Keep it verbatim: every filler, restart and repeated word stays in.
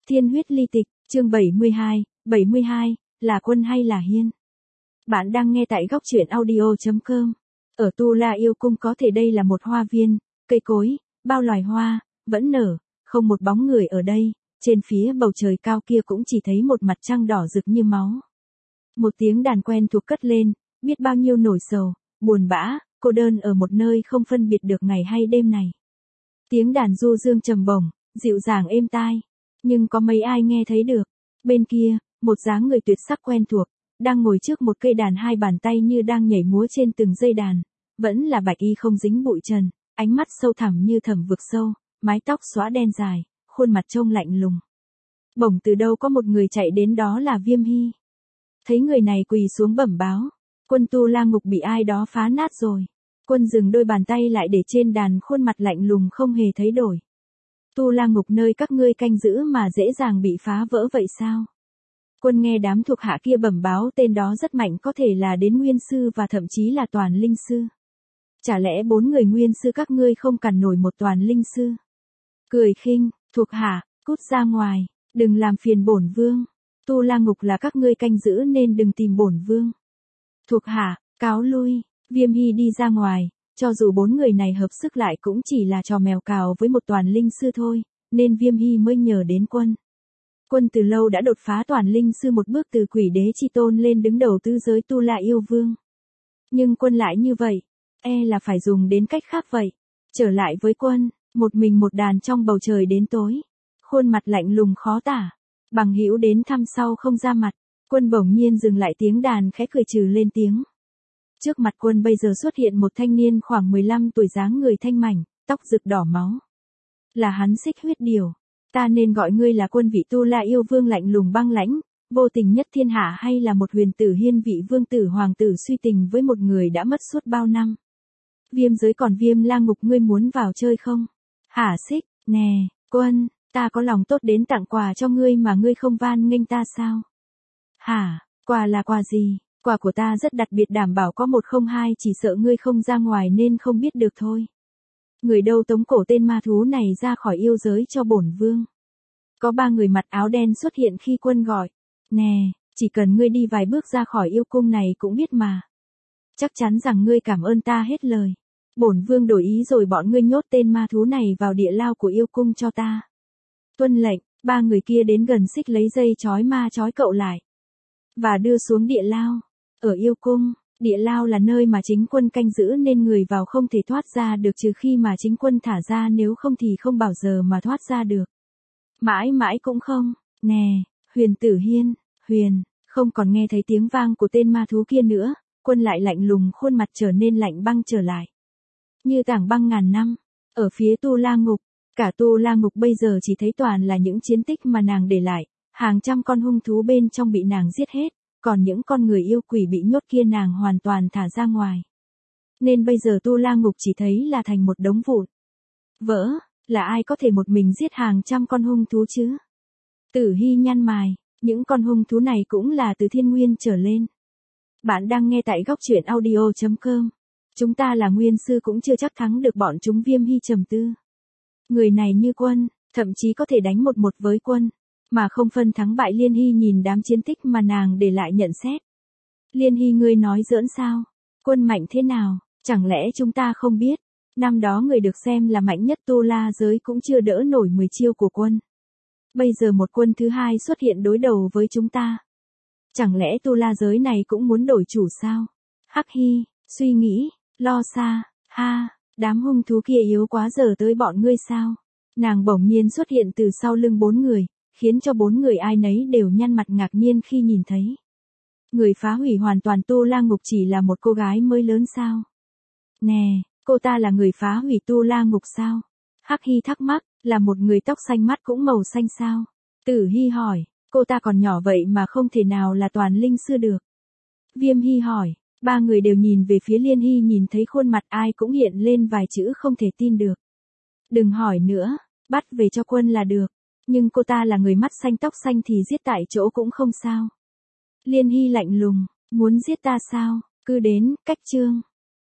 Thiên huyết ly tịch, chương bảy mươi hai, bảy mươi hai, là Quân hay là Hiên? Bạn đang nghe tại góc truyện audio chấm com. Ở Tu La Yêu Cung có thể đây là một hoa viên, cây cối, bao loài hoa, vẫn nở, không một bóng người ở đây, trên phía bầu trời cao kia cũng chỉ thấy một mặt trăng đỏ rực như máu. Một tiếng đàn quen thuộc cất lên, biết bao nhiêu nỗi sầu, buồn bã, cô đơn ở một nơi không phân biệt được ngày hay đêm này. Tiếng đàn du dương trầm bổng, dịu dàng êm tai, nhưng có mấy ai nghe thấy được. Bên kia, một dáng người tuyệt sắc quen thuộc, đang ngồi trước một cây đàn, hai bàn tay như đang nhảy múa trên từng dây đàn, vẫn là bạch y không dính bụi trần, ánh mắt sâu thẳm như thẳm vực sâu, mái tóc xõa đen dài, khuôn mặt trông lạnh lùng. Bỗng từ đâu có một người chạy đến, đó là Viêm Hy. Thấy người này quỳ xuống bẩm báo, Quân Tu La ngục bị ai đó phá nát rồi. Quân dừng đôi bàn tay lại để trên đàn, khuôn mặt lạnh lùng không hề thấy đổi. Tu La ngục nơi các ngươi canh giữ mà dễ dàng bị phá vỡ vậy sao? Quân nghe đám thuộc hạ kia bẩm báo tên đó rất mạnh, có thể là đến nguyên sư và thậm chí là toàn linh sư. Chả lẽ bốn người nguyên sư các ngươi không cản nổi một toàn linh sư? Cười khinh, thuộc hạ, cút ra ngoài, đừng làm phiền bổn vương. Tu La ngục là các ngươi canh giữ nên đừng tìm bổn vương. Thuộc hạ, cáo lui. Viêm Hy đi ra ngoài, cho dù bốn người này hợp sức lại cũng chỉ là trò mèo cào với một toàn linh sư thôi, nên Viêm Hy mới nhờ đến Quân. Quân từ lâu đã đột phá toàn linh sư một bước, từ quỷ đế chi tôn lên đứng đầu tứ giới Tu La yêu vương. Nhưng Quân lại như vậy, e là phải dùng đến cách khác vậy. Trở lại với Quân, một mình một đàn trong bầu trời đến tối, khuôn mặt lạnh lùng khó tả. Bằng hữu đến thăm sau không ra mặt. Quân bỗng nhiên dừng lại, tiếng đàn khẽ cười trừ lên tiếng. Trước mặt Quân bây giờ xuất hiện một thanh niên khoảng mười lăm tuổi, dáng người thanh mảnh, tóc rực đỏ máu. Là hắn, Xích Huyết Điểu. Ta nên gọi ngươi là Quân vị Tu La yêu vương lạnh lùng băng lãnh, vô tình nhất thiên hạ, hay là một huyền tử Hiên vị vương tử hoàng tử suy tình với một người đã mất suốt bao năm? Viêm giới còn Viêm La ngục, ngươi muốn vào chơi không? Hả Xích, nè, Quân, ta có lòng tốt đến tặng quà cho ngươi mà ngươi không van nghênh ta sao? Hả, quà là quà gì? Quà của ta rất đặc biệt, đảm bảo có một không hai, chỉ sợ ngươi không ra ngoài nên không biết được thôi. Người đâu tống cổ tên ma thú này ra khỏi yêu giới cho bổn vương. Có ba người mặc áo đen xuất hiện khi Quân gọi. Nè, chỉ cần ngươi đi vài bước ra khỏi yêu cung này cũng biết mà. Chắc chắn rằng ngươi cảm ơn ta hết lời. Bổn vương đổi ý rồi, bọn ngươi nhốt tên ma thú này vào địa lao của yêu cung cho ta. Tuân lệnh. Ba người kia đến gần Xích, lấy dây trói ma trói cậu lại và đưa xuống địa lao. Ở yêu cung, địa lao là nơi mà chính Quân canh giữ nên người vào không thể thoát ra được trừ khi mà chính Quân thả ra, nếu không thì không bao giờ mà thoát ra được. Mãi mãi cũng không. Nè, huyền tử Hiên, huyền, không còn nghe thấy tiếng vang của tên ma thú kia nữa. Quân lại lạnh lùng, khuôn mặt trở nên lạnh băng trở lại, như tảng băng ngàn năm. Ở phía Tu La ngục, cả Tu La ngục bây giờ chỉ thấy toàn là những chiến tích mà nàng để lại, hàng trăm con hung thú bên trong bị nàng giết hết, còn những con người yêu quỷ bị nhốt kia nàng hoàn toàn thả ra ngoài. Nên bây giờ Tu La ngục chỉ thấy là thành một đống vụn vỡ. Là ai có thể một mình giết hàng trăm con hung thú chứ? Tử Hy nhăn mày, những con hung thú này cũng là từ thiên nguyên trở lên. Bạn đang nghe tại góc truyện audio chấm com. Chúng ta là nguyên sư cũng chưa chắc thắng được bọn chúng. Viêm Hy trầm tư. Người này như Quân, thậm chí có thể đánh một một với Quân, mà không phân thắng bại. Liên Hy nhìn đám chiến tích mà nàng để lại nhận xét. Liên Hy, ngươi nói giỡn sao? Quân mạnh thế nào, chẳng lẽ chúng ta không biết? Năm đó người được xem là mạnh nhất Tu La giới cũng chưa đỡ nổi mười chiêu của Quân. Bây giờ một Quân thứ hai xuất hiện đối đầu với chúng ta. Chẳng lẽ Tu La giới này cũng muốn đổi chủ sao? Hắc Hy, suy nghĩ, lo xa, ha. Đám hung thú kia yếu quá, giờ tới bọn ngươi sao? Nàng bỗng nhiên xuất hiện từ sau lưng bốn người, khiến cho bốn người ai nấy đều nhăn mặt ngạc nhiên khi nhìn thấy. Người phá hủy hoàn toàn Tu La ngục chỉ là một cô gái mới lớn sao? Nè, cô ta là người phá hủy Tu La ngục sao? Hắc Hy thắc mắc, là một người tóc xanh, mắt cũng màu xanh sao? Tử Hy hỏi, cô ta còn nhỏ vậy mà không thể nào là toàn linh sư được. Viêm Hy hỏi. Ba người đều nhìn về phía Liên Hy, nhìn thấy khuôn mặt ai cũng hiện lên vài chữ không thể tin được. Đừng hỏi nữa, bắt về cho Quân là được. Nhưng cô ta là người mắt xanh tóc xanh thì giết tại chỗ cũng không sao. Liên Hy lạnh lùng, muốn giết ta sao? Cứ đến, cách chương.